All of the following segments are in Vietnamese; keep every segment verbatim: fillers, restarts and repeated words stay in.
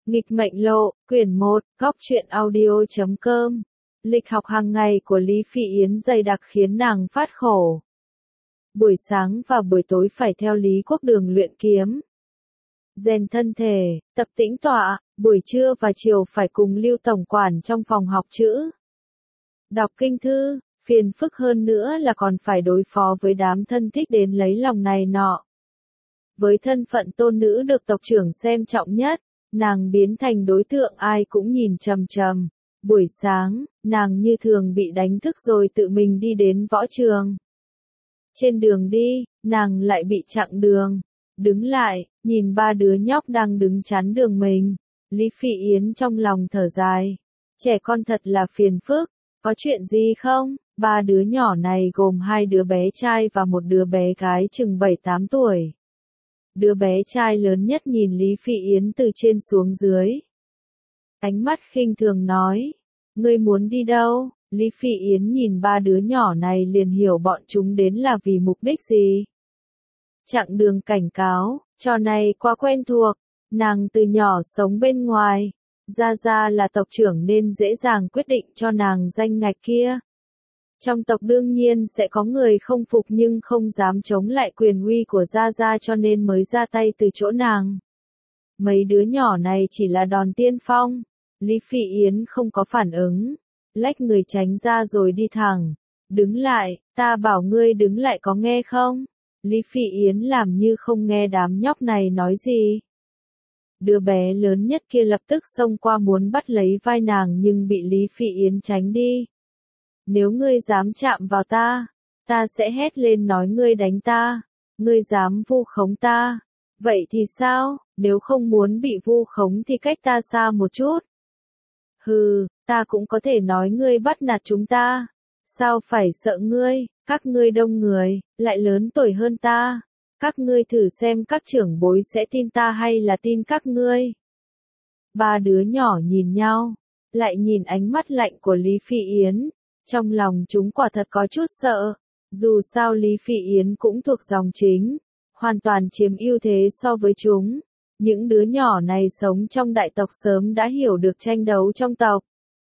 Nghịch mệnh lộ, quyển một, góc truyện audio chấm com. Lịch học hàng ngày của Lý Phỉ Yến dày đặc khiến nàng phát khổ. Buổi sáng và buổi tối phải theo Lý Quốc Đường luyện kiếm, rèn thân thể, tập tĩnh tọa, buổi trưa và chiều phải cùng Lưu tổng quản trong phòng học chữ, đọc kinh thư, phiền phức hơn nữa là còn phải đối phó với đám thân thích đến lấy lòng này nọ. Với thân phận tôn nữ được tộc trưởng xem trọng nhất, nàng biến thành đối tượng ai cũng nhìn trầm trầm. Buổi sáng, nàng như thường bị đánh thức rồi tự mình đi đến võ trường. Trên đường đi, nàng lại bị chặn đường. Đứng lại, nhìn ba đứa nhóc đang đứng chắn đường mình. Lý Phỉ Yến trong lòng thở dài. Trẻ con thật là phiền phức. Có chuyện gì không? Ba đứa nhỏ này gồm hai đứa bé trai và một đứa bé gái chừng bảy tám tuổi. Đứa bé trai lớn nhất nhìn Lý Phỉ Yến từ trên xuống dưới. Ánh mắt khinh thường nói, ngươi muốn đi đâu? Lý Phỉ Yến nhìn ba đứa nhỏ này liền hiểu bọn chúng đến là vì mục đích gì. Chặng đường cảnh cáo, trò này quá quen thuộc, nàng từ nhỏ sống bên ngoài, Gia Gia là tộc trưởng nên dễ dàng quyết định cho nàng danh ngạch kia. Trong tộc đương nhiên sẽ có người không phục nhưng không dám chống lại quyền uy của Gia Gia cho nên mới ra tay từ chỗ nàng. Mấy đứa nhỏ này chỉ là đòn tiên phong. Lý Phỉ Yến không có phản ứng, lách người tránh ra rồi đi thẳng. Đứng lại, ta bảo ngươi đứng lại có nghe không? Lý Phỉ Yến làm như không nghe đám nhóc này nói gì. Đứa bé lớn nhất kia lập tức xông qua muốn bắt lấy vai nàng nhưng bị Lý Phỉ Yến tránh đi. Nếu ngươi dám chạm vào ta, ta sẽ hét lên nói ngươi đánh ta, ngươi dám vu khống ta. Vậy thì sao, nếu không muốn bị vu khống thì cách ta xa một chút. Hừ, ta cũng có thể nói ngươi bắt nạt chúng ta. Sao phải sợ ngươi, các ngươi đông người, lại lớn tuổi hơn ta. Các ngươi thử xem các trưởng bối sẽ tin ta hay là tin các ngươi. Ba đứa nhỏ nhìn nhau, lại nhìn ánh mắt lạnh của Lý Phỉ Yến. Trong lòng chúng quả thật có chút sợ. Dù sao Lý Phỉ Yến cũng thuộc dòng chính, hoàn toàn chiếm ưu thế so với chúng. Những đứa nhỏ này sống trong đại tộc sớm đã hiểu được tranh đấu trong tộc.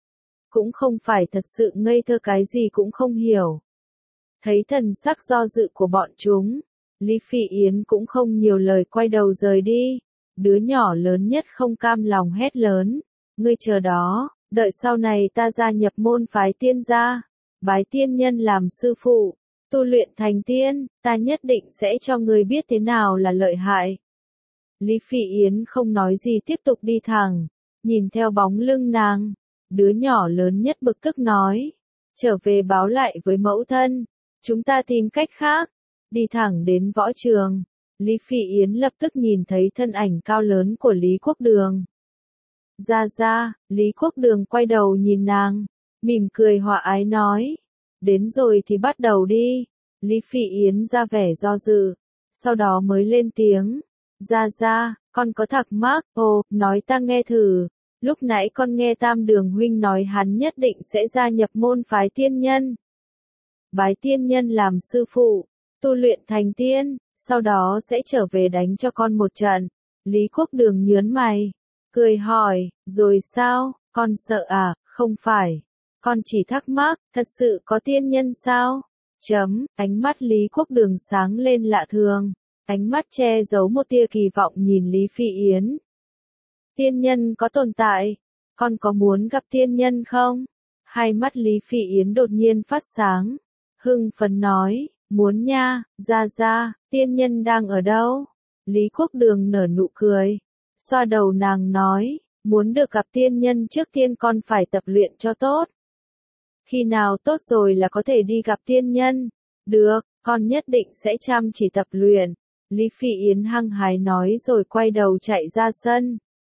Cũng không phải thật sự ngây thơ cái gì cũng không hiểu. Thấy thần sắc do dự của bọn chúng, Lý Phỉ Yến cũng không nhiều lời quay đầu rời đi. Đứa nhỏ lớn nhất không cam lòng hét lớn, ngươi chờ đó, đợi sau này ta gia nhập môn phái tiên gia, bái tiên nhân làm sư phụ, tu luyện thành tiên, ta nhất định sẽ cho ngươi biết thế nào là lợi hại. Lý Phỉ Yến không nói gì tiếp tục đi thẳng, nhìn theo bóng lưng nàng, đứa nhỏ lớn nhất bực tức nói, trở về báo lại với mẫu thân, chúng ta tìm cách khác, đi thẳng đến võ trường. Lý Phỉ Yến lập tức nhìn thấy thân ảnh cao lớn của Lý Quốc Đường. Gia Gia, Lý Quốc Đường quay đầu nhìn nàng, mỉm cười hòa ái nói, đến rồi thì bắt đầu đi. Lý Phỉ Yến ra vẻ do dự, sau đó mới lên tiếng. Gia Gia, con có thắc mắc, ồ, nói ta nghe thử. Lúc nãy con nghe Tam Đường huynh nói hắn nhất định sẽ gia nhập môn phái tiên nhân. Bái tiên nhân làm sư phụ, tu luyện thành tiên, sau đó sẽ trở về đánh cho con một trận. Lý Quốc Đường nhớn mày, cười hỏi, rồi sao, con sợ à, không phải. Con chỉ thắc mắc, thật sự có tiên nhân sao? Chấm, ánh mắt Lý Quốc Đường sáng lên lạ thường. Ánh mắt che giấu một tia kỳ vọng nhìn Lý Phỉ Yến. Tiên nhân có tồn tại, con có muốn gặp tiên nhân không? Hai mắt Lý Phỉ Yến đột nhiên phát sáng, hưng phấn nói, muốn nha, Gia Gia, tiên nhân đang ở đâu? Lý Quốc Đường nở nụ cười, xoa đầu nàng nói, muốn được gặp tiên nhân trước tiên con phải tập luyện cho tốt. Khi nào tốt rồi là có thể đi gặp tiên nhân. Được, con nhất định sẽ chăm chỉ tập luyện. Lý Phỉ Yến hăng hái nói rồi quay đầu chạy ra sân.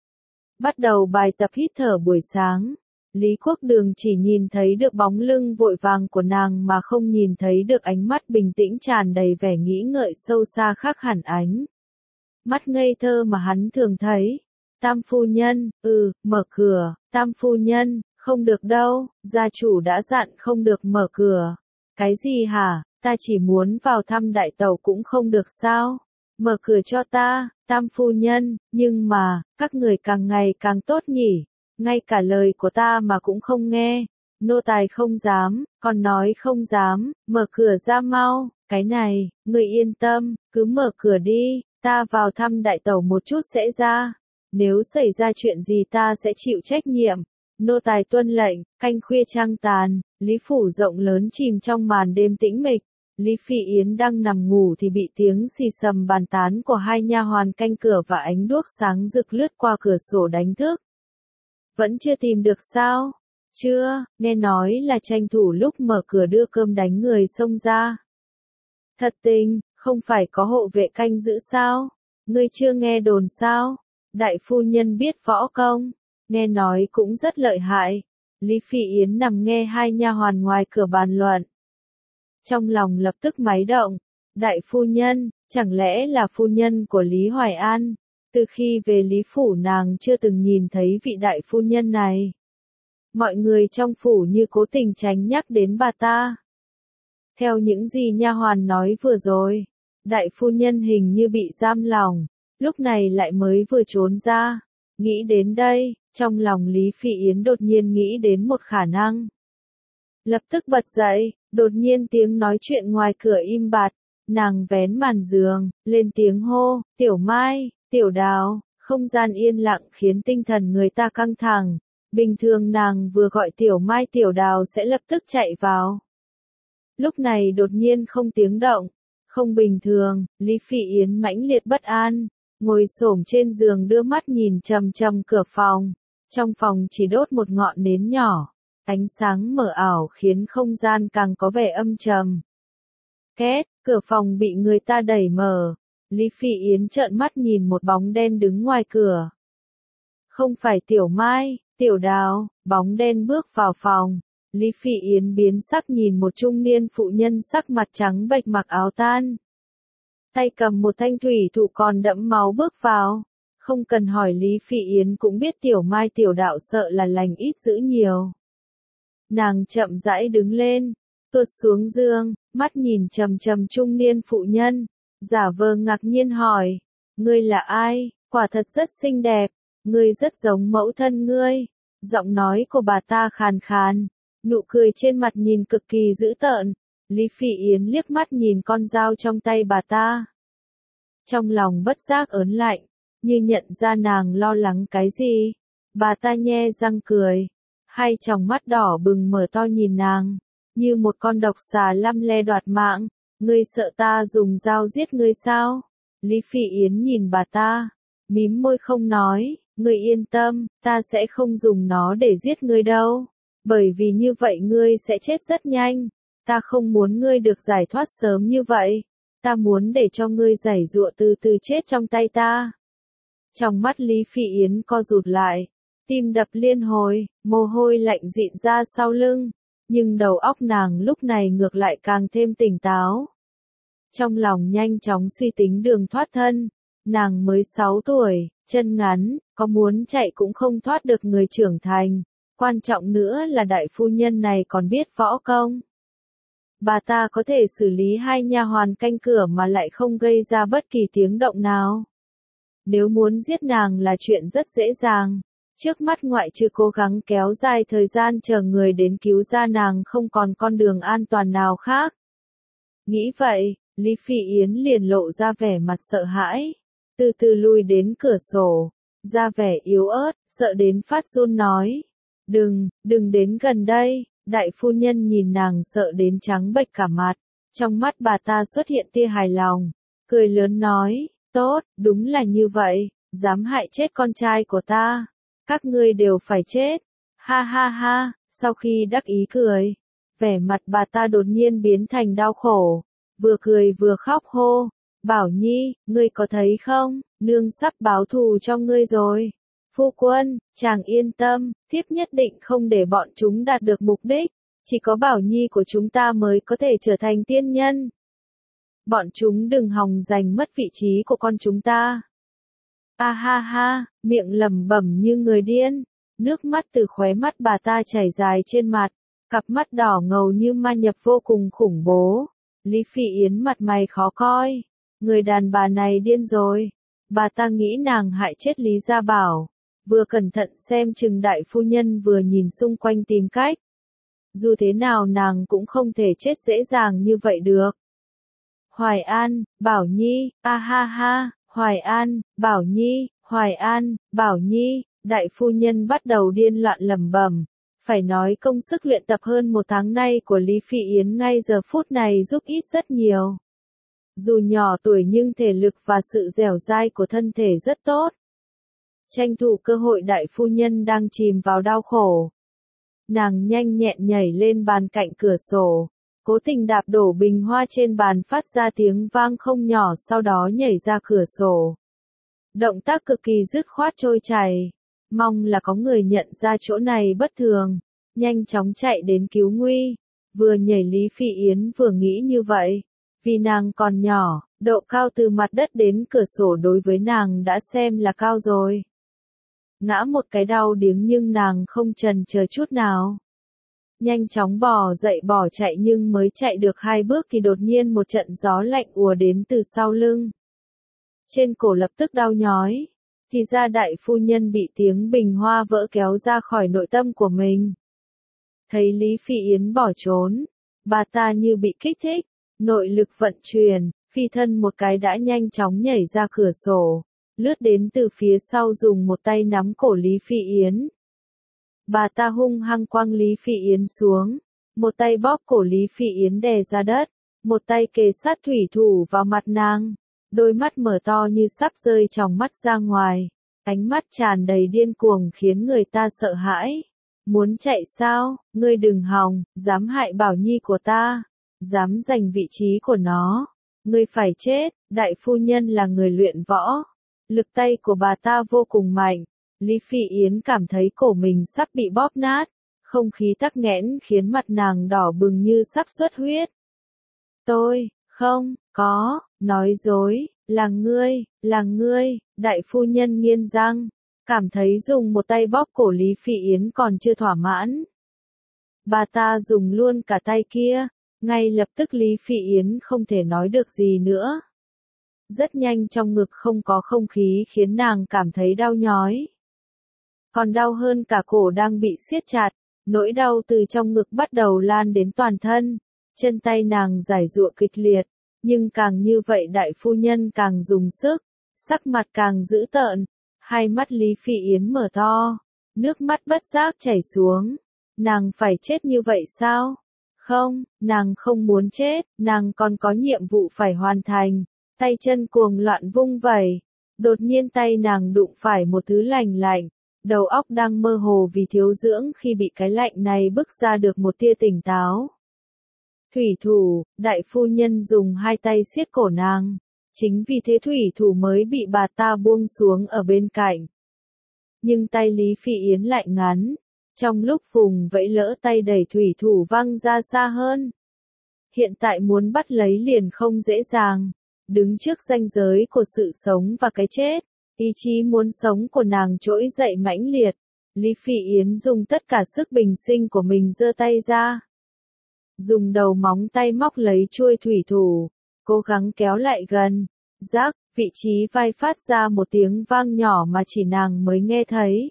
Bắt đầu bài tập hít thở buổi sáng. Lý Quốc Đường chỉ nhìn thấy được bóng lưng vội vàng của nàng mà không nhìn thấy được ánh mắt bình tĩnh tràn đầy vẻ nghĩ ngợi sâu xa khác hẳn ánh mắt ngây thơ mà hắn thường thấy. Tam phu nhân, ừ, mở cửa. Tam phu nhân, không được đâu, gia chủ đã dặn không được mở cửa. Cái gì hả, ta chỉ muốn vào thăm đại tẩu cũng không được sao? Mở cửa cho ta. Tam phu nhân, nhưng mà, các người càng ngày càng tốt nhỉ, ngay cả lời của ta mà cũng không nghe. Nô tài không dám, còn nói không dám, mở cửa ra mau, cái này, người yên tâm, cứ mở cửa đi, ta vào thăm đại tẩu một chút sẽ ra. Nếu xảy ra chuyện gì ta sẽ chịu trách nhiệm. Nô tài tuân lệnh, canh khuya trăng tàn, Lý phủ rộng lớn chìm trong màn đêm tĩnh mịch. Lý Phi Yến đang nằm ngủ thì bị tiếng xì xầm bàn tán của hai nha hoàn canh cửa và ánh đuốc sáng rực lướt qua cửa sổ đánh thức. Vẫn chưa tìm được sao? Chưa, nghe nói là tranh thủ lúc mở cửa đưa cơm đánh người xông ra. Thật tình, không phải có hộ vệ canh giữ sao? Ngươi chưa nghe đồn sao? Đại phu nhân biết võ công, nghe nói cũng rất lợi hại. Lý Phi Yến nằm nghe hai nha hoàn ngoài cửa bàn luận. Trong lòng lập tức máy động, đại phu nhân, chẳng lẽ là phu nhân của Lý Hoài An? Từ khi về Lý phủ nàng chưa từng nhìn thấy vị đại phu nhân này. Mọi người trong phủ như cố tình tránh nhắc đến bà ta. Theo những gì nha hoàn nói vừa rồi, đại phu nhân hình như bị giam lòng, lúc này lại mới vừa trốn ra. Nghĩ đến đây, trong lòng Lý Phi Yến đột nhiên nghĩ đến một khả năng. Lập tức bật dậy, đột nhiên tiếng nói chuyện ngoài cửa im bặt, nàng vén màn giường, lên tiếng hô, Tiểu Mai, Tiểu Đào, không gian yên lặng khiến tinh thần người ta căng thẳng. Bình thường nàng vừa gọi Tiểu Mai Tiểu Đào sẽ lập tức chạy vào. Lúc này đột nhiên không tiếng động, không bình thường, Lý Phi Yến mãnh liệt bất an, ngồi xổm trên giường đưa mắt nhìn chằm chằm cửa phòng. Trong phòng chỉ đốt một ngọn nến nhỏ, ánh sáng mờ ảo khiến không gian càng có vẻ âm trầm. Két, cửa phòng bị người ta đẩy mở, Lý Phi Yến trợn mắt nhìn một bóng đen đứng ngoài cửa. Không phải Tiểu Mai, Tiểu Đào, bóng đen bước vào phòng. Lý Phi Yến biến sắc nhìn một trung niên phụ nhân sắc mặt trắng bệch mặc áo tan. Tay cầm một thanh thủy thủ còn đẫm máu bước vào. Không cần hỏi Lý Phi Yến cũng biết Tiểu Mai Tiểu Đạo sợ là lành ít dữ nhiều. Nàng chậm rãi đứng lên, tuột xuống giường, mắt nhìn trầm trầm trung niên phụ nhân, giả vờ ngạc nhiên hỏi, ngươi là ai, quả thật rất xinh đẹp, ngươi rất giống mẫu thân ngươi. Giọng nói của bà ta khàn khàn, nụ cười trên mặt nhìn cực kỳ dữ tợn. Lý Phi Yến liếc mắt nhìn con dao trong tay bà ta. Trong lòng bất giác ớn lạnh, như nhận ra nàng lo lắng cái gì. Bà ta nhe răng cười, hai tròng mắt đỏ bừng mở to nhìn nàng, như một con độc xà lăm le đoạt mạng. Ngươi sợ ta dùng dao giết ngươi sao? Lý Phi Yến nhìn bà ta, mím môi không nói, ngươi yên tâm, ta sẽ không dùng nó để giết ngươi đâu, bởi vì như vậy ngươi sẽ chết rất nhanh. Ta không muốn ngươi được giải thoát sớm như vậy, ta muốn để cho ngươi giãy giụa từ từ chết trong tay ta. Trong mắt Lý Phi Yến co rụt lại, tim đập liên hồi, mồ hôi lạnh dịn ra sau lưng, nhưng đầu óc nàng lúc này ngược lại càng thêm tỉnh táo. Trong lòng nhanh chóng suy tính đường thoát thân, nàng mới sáu tuổi, chân ngắn, có muốn chạy cũng không thoát được người trưởng thành, quan trọng nữa là đại phu nhân này còn biết võ công. Bà ta có thể xử lý hai nha hoàn canh cửa mà lại không gây ra bất kỳ tiếng động nào. Nếu muốn giết nàng là chuyện rất dễ dàng, trước mắt ngoại trừ cố gắng kéo dài thời gian chờ người đến cứu ra nàng không còn con đường an toàn nào khác. Nghĩ vậy, Lý Phi Yến liền lộ ra vẻ mặt sợ hãi, từ từ lui đến cửa sổ, ra vẻ yếu ớt, sợ đến phát run nói, đừng, đừng đến gần đây. Đại phu nhân nhìn nàng sợ đến trắng bệch cả mặt, trong mắt bà ta xuất hiện tia hài lòng, cười lớn nói, tốt, đúng là như vậy, dám hại chết con trai của ta, các ngươi đều phải chết. Ha ha ha, sau khi đắc ý cười, vẻ mặt bà ta đột nhiên biến thành đau khổ, vừa cười vừa khóc hô, Bảo Nhi, ngươi có thấy không, nương sắp báo thù cho ngươi rồi. Phu quân, chàng yên tâm, thiếp nhất định không để bọn chúng đạt được mục đích, chỉ có Bảo Nhi của chúng ta mới có thể trở thành tiên nhân. Bọn chúng đừng hòng giành mất vị trí của con chúng ta. A ha ha, miệng lẩm bẩm như người điên, nước mắt từ khóe mắt bà ta chảy dài trên mặt, cặp mắt đỏ ngầu như ma nhập vô cùng khủng bố. Lý Phi Yến mặt mày khó coi, người đàn bà này điên rồi. Bà ta nghĩ nàng hại chết Lý Gia Bảo, vừa cẩn thận xem chừng đại phu nhân vừa nhìn xung quanh tìm cách. Dù thế nào nàng cũng không thể chết dễ dàng như vậy được. Hoài An, Bảo Nhi, a ha ha, Hoài An, Bảo Nhi, Hoài An, Bảo Nhi, đại phu nhân bắt đầu điên loạn lẩm bẩm. Phải nói công sức luyện tập hơn một tháng nay của Lý Phi Yến ngay giờ phút này giúp ích rất nhiều. Dù nhỏ tuổi nhưng thể lực và sự dẻo dai của thân thể rất tốt. Tranh thủ cơ hội đại phu nhân đang chìm vào đau khổ. Nàng nhanh nhẹn nhảy lên bàn cạnh cửa sổ, cố tình đạp đổ bình hoa trên bàn phát ra tiếng vang không nhỏ, sau đó nhảy ra cửa sổ. Động tác cực kỳ dứt khoát trôi chảy, mong là có người nhận ra chỗ này bất thường, nhanh chóng chạy đến cứu nguy. Vừa nhảy Lý Phi Yến vừa nghĩ như vậy, vì nàng còn nhỏ, độ cao từ mặt đất đến cửa sổ đối với nàng đã xem là cao rồi. Ngã một cái đau điếng nhưng nàng không chần chờ chút nào. Nhanh chóng bò dậy bỏ chạy, nhưng mới chạy được hai bước thì đột nhiên một trận gió lạnh ùa đến từ sau lưng. Trên cổ lập tức đau nhói, thì ra đại phu nhân bị tiếng bình hoa vỡ kéo ra khỏi nội tâm của mình. Thấy Lý Phi Yến bỏ trốn, bà ta như bị kích thích, nội lực vận chuyển, phi thân một cái đã nhanh chóng nhảy ra cửa sổ, lướt đến từ phía sau dùng một tay nắm cổ Lý Phi Yến. Bà ta hung hăng quăng Lý Phi Yến xuống, một tay bóp cổ Lý Phi Yến đè ra đất, một tay kề sát thủy thủ vào mặt nàng, đôi mắt mở to như sắp rơi tròng mắt ra ngoài, ánh mắt tràn đầy điên cuồng khiến người ta sợ hãi. Muốn chạy sao, ngươi đừng hòng, dám hại Bảo Nhi của ta, dám giành vị trí của nó, ngươi phải chết. Đại phu nhân là người luyện võ, lực tay của bà ta vô cùng mạnh. Lý Phi Yến cảm thấy cổ mình sắp bị bóp nát, không khí tắc nghẽn khiến mặt nàng đỏ bừng như sắp xuất huyết. Tôi, không, có, nói dối, là ngươi, là ngươi. Đại phu nhân nghiến răng, cảm thấy dùng một tay bóp cổ Lý Phi Yến còn chưa thỏa mãn. Bà ta dùng luôn cả tay kia, ngay lập tức Lý Phi Yến không thể nói được gì nữa. Rất nhanh trong ngực không có không khí khiến nàng cảm thấy đau nhói. Còn đau hơn cả cổ đang bị siết chặt, nỗi đau từ trong ngực bắt đầu lan đến toàn thân, chân tay nàng giãy giụa kịch liệt, nhưng càng như vậy đại phu nhân càng dùng sức, sắc mặt càng dữ tợn, hai mắt Lý Phi Yến mở to, nước mắt bất giác chảy xuống. Nàng phải chết như vậy sao? Không, nàng không muốn chết, nàng còn có nhiệm vụ phải hoàn thành. Tay chân cuồng loạn vung vẩy, đột nhiên tay nàng đụng phải một thứ lành lạnh, đầu óc đang mơ hồ vì thiếu dưỡng khi bị cái lạnh này bức ra được một tia tỉnh táo. Thủy thủ, đại phu nhân dùng hai tay siết cổ nàng, chính vì thế thủy thủ mới bị bà ta buông xuống ở bên cạnh. Nhưng tay Lý Phi Yến lại ngắn, trong lúc vùng vẫy lỡ tay đẩy thủy thủ văng ra xa hơn. Hiện tại muốn bắt lấy liền không dễ dàng. Đứng trước ranh giới của sự sống và cái chết, ý chí muốn sống của nàng trỗi dậy mãnh liệt. Lý Phi Yến dùng tất cả sức bình sinh của mình giơ tay ra, dùng đầu móng tay móc lấy chuôi thủy thủ, cố gắng kéo lại gần. Rắc, vị trí vai phát ra một tiếng vang nhỏ mà chỉ nàng mới nghe thấy.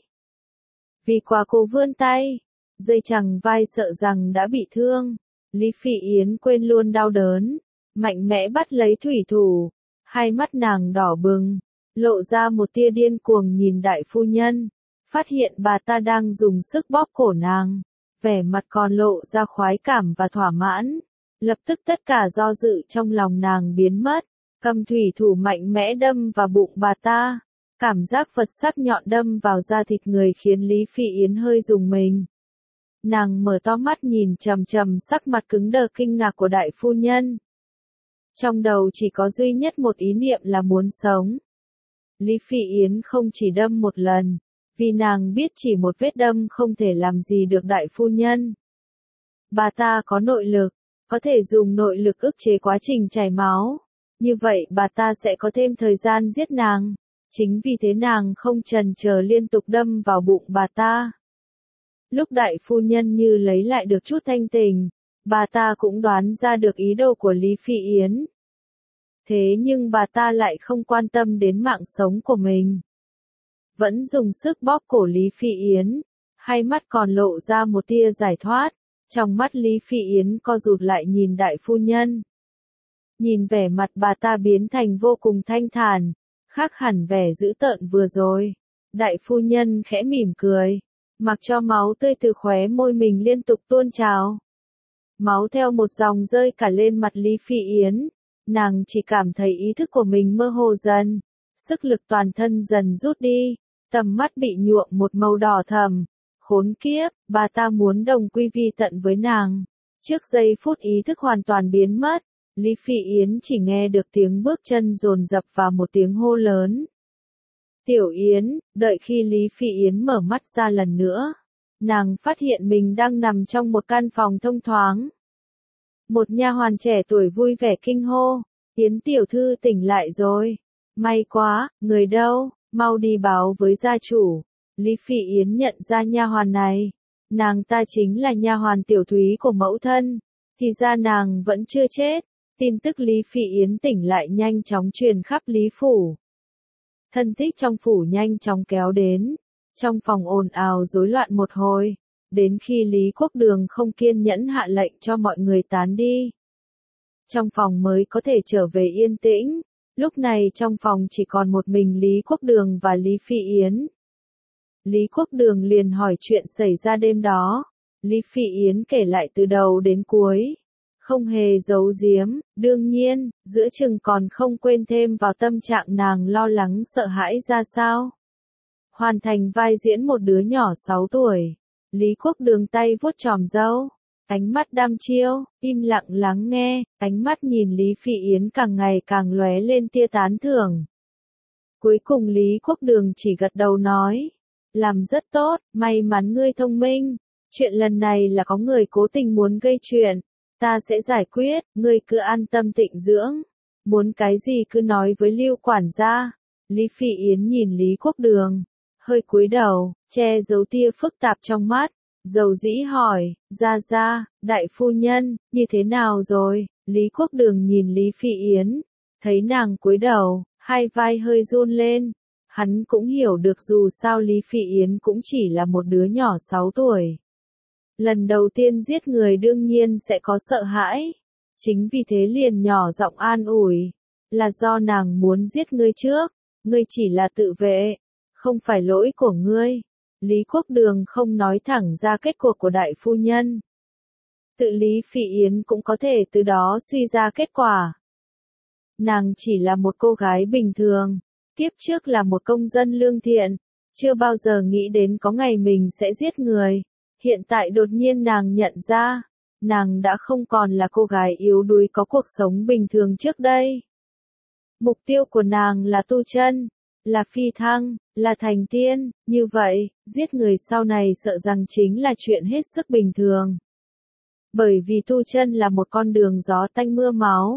Vì quá cố vươn tay, dây chằng vai sợ rằng đã bị thương. Lý Phi Yến quên luôn đau đớn, mạnh mẽ bắt lấy thủy thủ, hai mắt nàng đỏ bừng, lộ ra một tia điên cuồng nhìn đại phu nhân, phát hiện bà ta đang dùng sức bóp cổ nàng, vẻ mặt còn lộ ra khoái cảm và thỏa mãn. Lập tức tất cả do dự trong lòng nàng biến mất, cầm thủy thủ mạnh mẽ đâm vào bụng bà ta, cảm giác vật sắc nhọn đâm vào da thịt người khiến Lý Phi Yến hơi rùng mình. Nàng mở to mắt nhìn trầm trầm sắc mặt cứng đờ kinh ngạc của đại phu nhân. Trong đầu chỉ có duy nhất một ý niệm là muốn sống. Lý Phi Yến không chỉ đâm một lần, vì nàng biết chỉ một vết đâm không thể làm gì được đại phu nhân. Bà ta có nội lực, có thể dùng nội lực ức chế quá trình chảy máu. Như vậy bà ta sẽ có thêm thời gian giết nàng. Chính vì thế nàng không chần chờ liên tục đâm vào bụng bà ta. Lúc đại phu nhân như lấy lại được chút thanh tình, bà ta cũng đoán ra được ý đồ của Lý Phi Yến. Thế nhưng bà ta lại không quan tâm đến mạng sống của mình. Vẫn dùng sức bóp cổ Lý Phi Yến, hai mắt còn lộ ra một tia giải thoát. Trong mắt Lý Phi Yến co rụt lại nhìn đại phu nhân. Nhìn vẻ mặt bà ta biến thành vô cùng thanh thản, khác hẳn vẻ dữ tợn vừa rồi. Đại phu nhân khẽ mỉm cười, mặc cho máu tươi từ khóe môi mình liên tục tuôn trào. Máu theo một dòng rơi cả lên mặt Lý Phi Yến, nàng chỉ cảm thấy ý thức của mình mơ hồ dần, sức lực toàn thân dần rút đi, tầm mắt bị nhuộm một màu đỏ thẫm. Khốn kiếp, bà ta muốn đồng quy vi tận với nàng. Trước giây phút ý thức hoàn toàn biến mất, Lý Phi Yến chỉ nghe được tiếng bước chân dồn dập và một tiếng hô lớn. Tiểu Yến, đợi khi Lý Phi Yến mở mắt ra lần nữa, nàng phát hiện mình đang nằm trong một căn phòng thông thoáng. Một nha hoàn trẻ tuổi vui vẻ kinh hô, Yến tiểu thư tỉnh lại rồi. May quá, người đâu, mau đi báo với gia chủ. Lý Phi Yến nhận ra nha hoàn này, nàng ta chính là nha hoàn Tiểu Thúy của mẫu thân, thì ra nàng vẫn chưa chết. Tin tức Lý Phi Yến tỉnh lại nhanh chóng truyền khắp Lý phủ. Thân thích trong phủ nhanh chóng kéo đến, trong phòng ồn ào rối loạn một hồi, đến khi Lý Quốc Đường không kiên nhẫn hạ lệnh cho mọi người tán đi. Trong phòng mới có thể trở về yên tĩnh, lúc này trong phòng chỉ còn một mình Lý Quốc Đường và Lý Phi Yến. Lý Quốc Đường liền hỏi chuyện xảy ra đêm đó. Lý Phi Yến kể lại từ đầu đến cuối, không hề giấu giếm, đương nhiên, giữa chừng còn không quên thêm vào tâm trạng nàng lo lắng sợ hãi ra sao. Hoàn thành vai diễn một đứa nhỏ sáu tuổi, Lý Quốc Đường tay vuốt chòm râu, ánh mắt đăm chiêu, im lặng lắng nghe, ánh mắt nhìn Lý Phi Yến càng ngày càng lóe lên tia tán thưởng. Cuối cùng Lý Quốc Đường chỉ gật đầu nói, làm rất tốt, may mắn ngươi thông minh, chuyện lần này là có người cố tình muốn gây chuyện, ta sẽ giải quyết, ngươi cứ an tâm tịnh dưỡng, muốn cái gì cứ nói với Lưu quản gia. Lý Phi Yến nhìn Lý Quốc Đường, hơi cúi đầu, che giấu tia phức tạp trong mắt, dầu dĩ hỏi, gia gia, đại phu nhân, như thế nào rồi? Lý Quốc Đường nhìn Lý Phi Yến, thấy nàng cúi đầu, hai vai hơi run lên. Hắn cũng hiểu được dù sao Lý Phi Yến cũng chỉ là một đứa nhỏ sáu tuổi. Lần đầu tiên giết người đương nhiên sẽ có sợ hãi. Chính vì thế liền nhỏ giọng an ủi, là do nàng muốn giết ngươi trước, ngươi chỉ là tự vệ, không phải lỗi của ngươi. Lý Quốc Đường không nói thẳng ra kết cuộc của đại phu nhân. Tự Lý Phi Yến cũng có thể từ đó suy ra kết quả. Nàng chỉ là một cô gái bình thường. Kiếp trước là một công dân lương thiện, chưa bao giờ nghĩ đến có ngày mình sẽ giết người. Hiện tại đột nhiên nàng nhận ra, nàng đã không còn là cô gái yếu đuối có cuộc sống bình thường trước đây. Mục tiêu của nàng là tu chân, là phi thăng, là thành tiên, như vậy, giết người sau này sợ rằng chính là chuyện hết sức bình thường. Bởi vì tu chân là một con đường gió tanh mưa máu.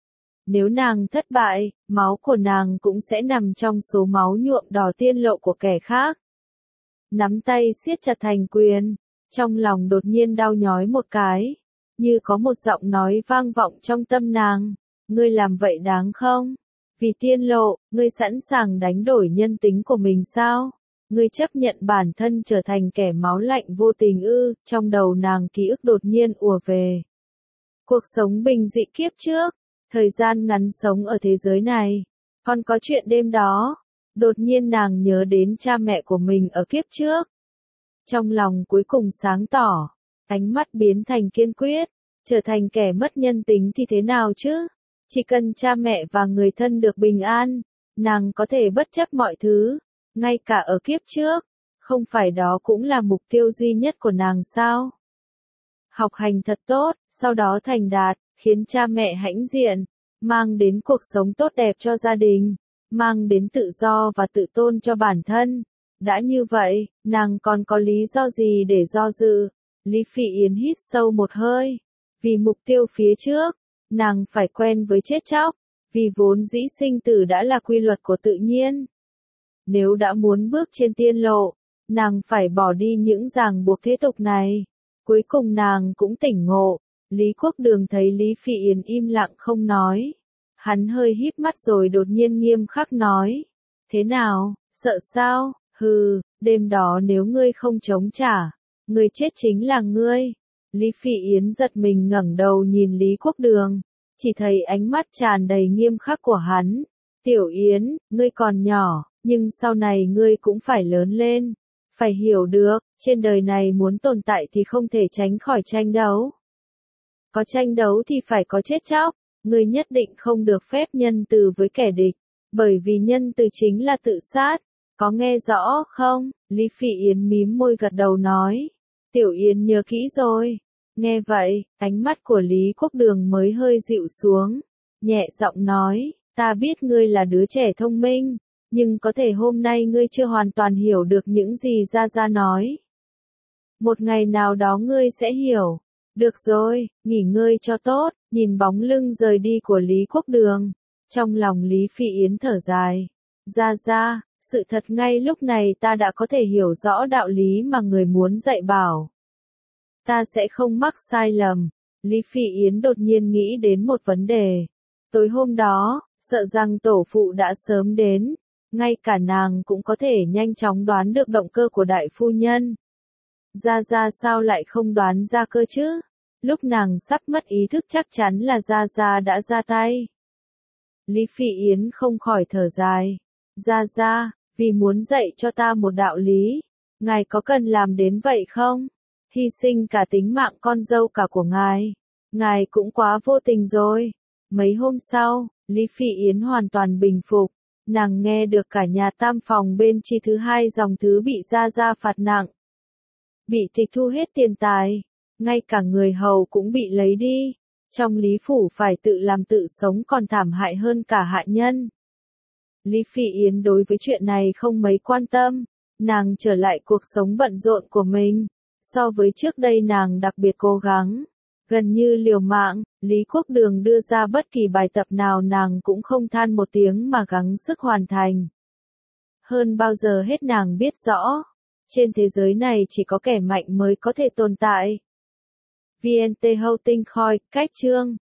Nếu nàng thất bại, máu của nàng cũng sẽ nằm trong số máu nhuộm đỏ tiên lộ của kẻ khác. Nắm tay siết chặt thành quyền, trong lòng đột nhiên đau nhói một cái, như có một giọng nói vang vọng trong tâm nàng, ngươi làm vậy đáng không? Vì tiên lộ, ngươi sẵn sàng đánh đổi nhân tính của mình sao? Ngươi chấp nhận bản thân trở thành kẻ máu lạnh vô tình ư? Trong đầu nàng ký ức đột nhiên ùa về. Cuộc sống bình dị kiếp trước. Thời gian ngắn sống ở thế giới này, còn có chuyện đêm đó, đột nhiên nàng nhớ đến cha mẹ của mình ở kiếp trước. Trong lòng cuối cùng sáng tỏ, ánh mắt biến thành kiên quyết, trở thành kẻ mất nhân tính thì thế nào chứ? Chỉ cần cha mẹ và người thân được bình an, nàng có thể bất chấp mọi thứ, ngay cả ở kiếp trước, không phải đó cũng là mục tiêu duy nhất của nàng sao? Học hành thật tốt, sau đó thành đạt, khiến cha mẹ hãnh diện, mang đến cuộc sống tốt đẹp cho gia đình, mang đến tự do và tự tôn cho bản thân. Đã như vậy, nàng còn có lý do gì để do dự? Lý Phi Yến hít sâu một hơi. Vì mục tiêu phía trước, nàng phải quen với chết chóc, vì vốn dĩ sinh tử đã là quy luật của tự nhiên. Nếu đã muốn bước trên tiên lộ, nàng phải bỏ đi những ràng buộc thế tục này. Cuối cùng nàng cũng tỉnh ngộ. Lý Quốc Đường thấy Lý Phi Yến im lặng không nói. Hắn hơi híp mắt rồi đột nhiên nghiêm khắc nói. Thế nào, sợ sao? Hừ, đêm đó nếu ngươi không chống trả, người chết chính là ngươi. Lý Phỉ Yến giật mình ngẩng đầu nhìn Lý Quốc Đường, chỉ thấy ánh mắt tràn đầy nghiêm khắc của hắn. Tiểu Yến, ngươi còn nhỏ, nhưng sau này ngươi cũng phải lớn lên. Phải hiểu được, trên đời này muốn tồn tại thì không thể tránh khỏi tranh đấu. Có tranh đấu thì phải có chết chóc, ngươi nhất định không được phép nhân từ với kẻ địch, bởi vì nhân từ chính là tự sát. Có nghe rõ không? Lý Phỉ Yến mím môi gật đầu nói. Tiểu Yến nhớ kỹ rồi. Nghe vậy, ánh mắt của Lý Quốc Đường mới hơi dịu xuống, nhẹ giọng nói, ta biết ngươi là đứa trẻ thông minh, nhưng có thể hôm nay ngươi chưa hoàn toàn hiểu được những gì Gia Gia nói. Một ngày nào đó ngươi sẽ hiểu. Được rồi, nghỉ ngơi cho tốt. Nhìn bóng lưng rời đi của Lý Quốc Đường, trong lòng Lý Phỉ Yến thở dài. Gia Gia, sự thật ngay lúc này ta đã có thể hiểu rõ đạo lý mà người muốn dạy bảo. Ta sẽ không mắc sai lầm. Lý Phỉ Yến đột nhiên nghĩ đến một vấn đề. Tối hôm đó, sợ rằng tổ phụ đã sớm đến, ngay cả nàng cũng có thể nhanh chóng đoán được động cơ của đại phu nhân. Gia Gia sao lại không đoán ra cơ chứ? Lúc nàng sắp mất ý thức chắc chắn là Gia Gia đã ra tay. Lý Phỉ Yến không khỏi thở dài. Gia Gia, vì muốn dạy cho ta một đạo lý, ngài có cần làm đến vậy không? Hy sinh cả tính mạng con dâu cả của ngài. Ngài cũng quá vô tình rồi. Mấy hôm sau, Lý Phỉ Yến hoàn toàn bình phục. Nàng nghe được cả nhà tam phòng bên chi thứ hai dòng thứ bị Gia Gia phạt nặng. Bị tịch thu hết tiền tài. Ngay cả người hầu cũng bị lấy đi. Trong Lý Phủ phải tự làm tự sống còn thảm hại hơn cả hạ nhân. Lý Phỉ Yến đối với chuyện này không mấy quan tâm. Nàng trở lại cuộc sống bận rộn của mình. So với trước đây nàng đặc biệt cố gắng. Gần như liều mạng, Lý Quốc Đường đưa ra bất kỳ bài tập nào nàng cũng không than một tiếng mà gắng sức hoàn thành. Hơn bao giờ hết nàng biết rõ. Trên thế giới này chỉ có kẻ mạnh mới có thể tồn tại. vê en tê Hậu Tinh Khoi, cách chương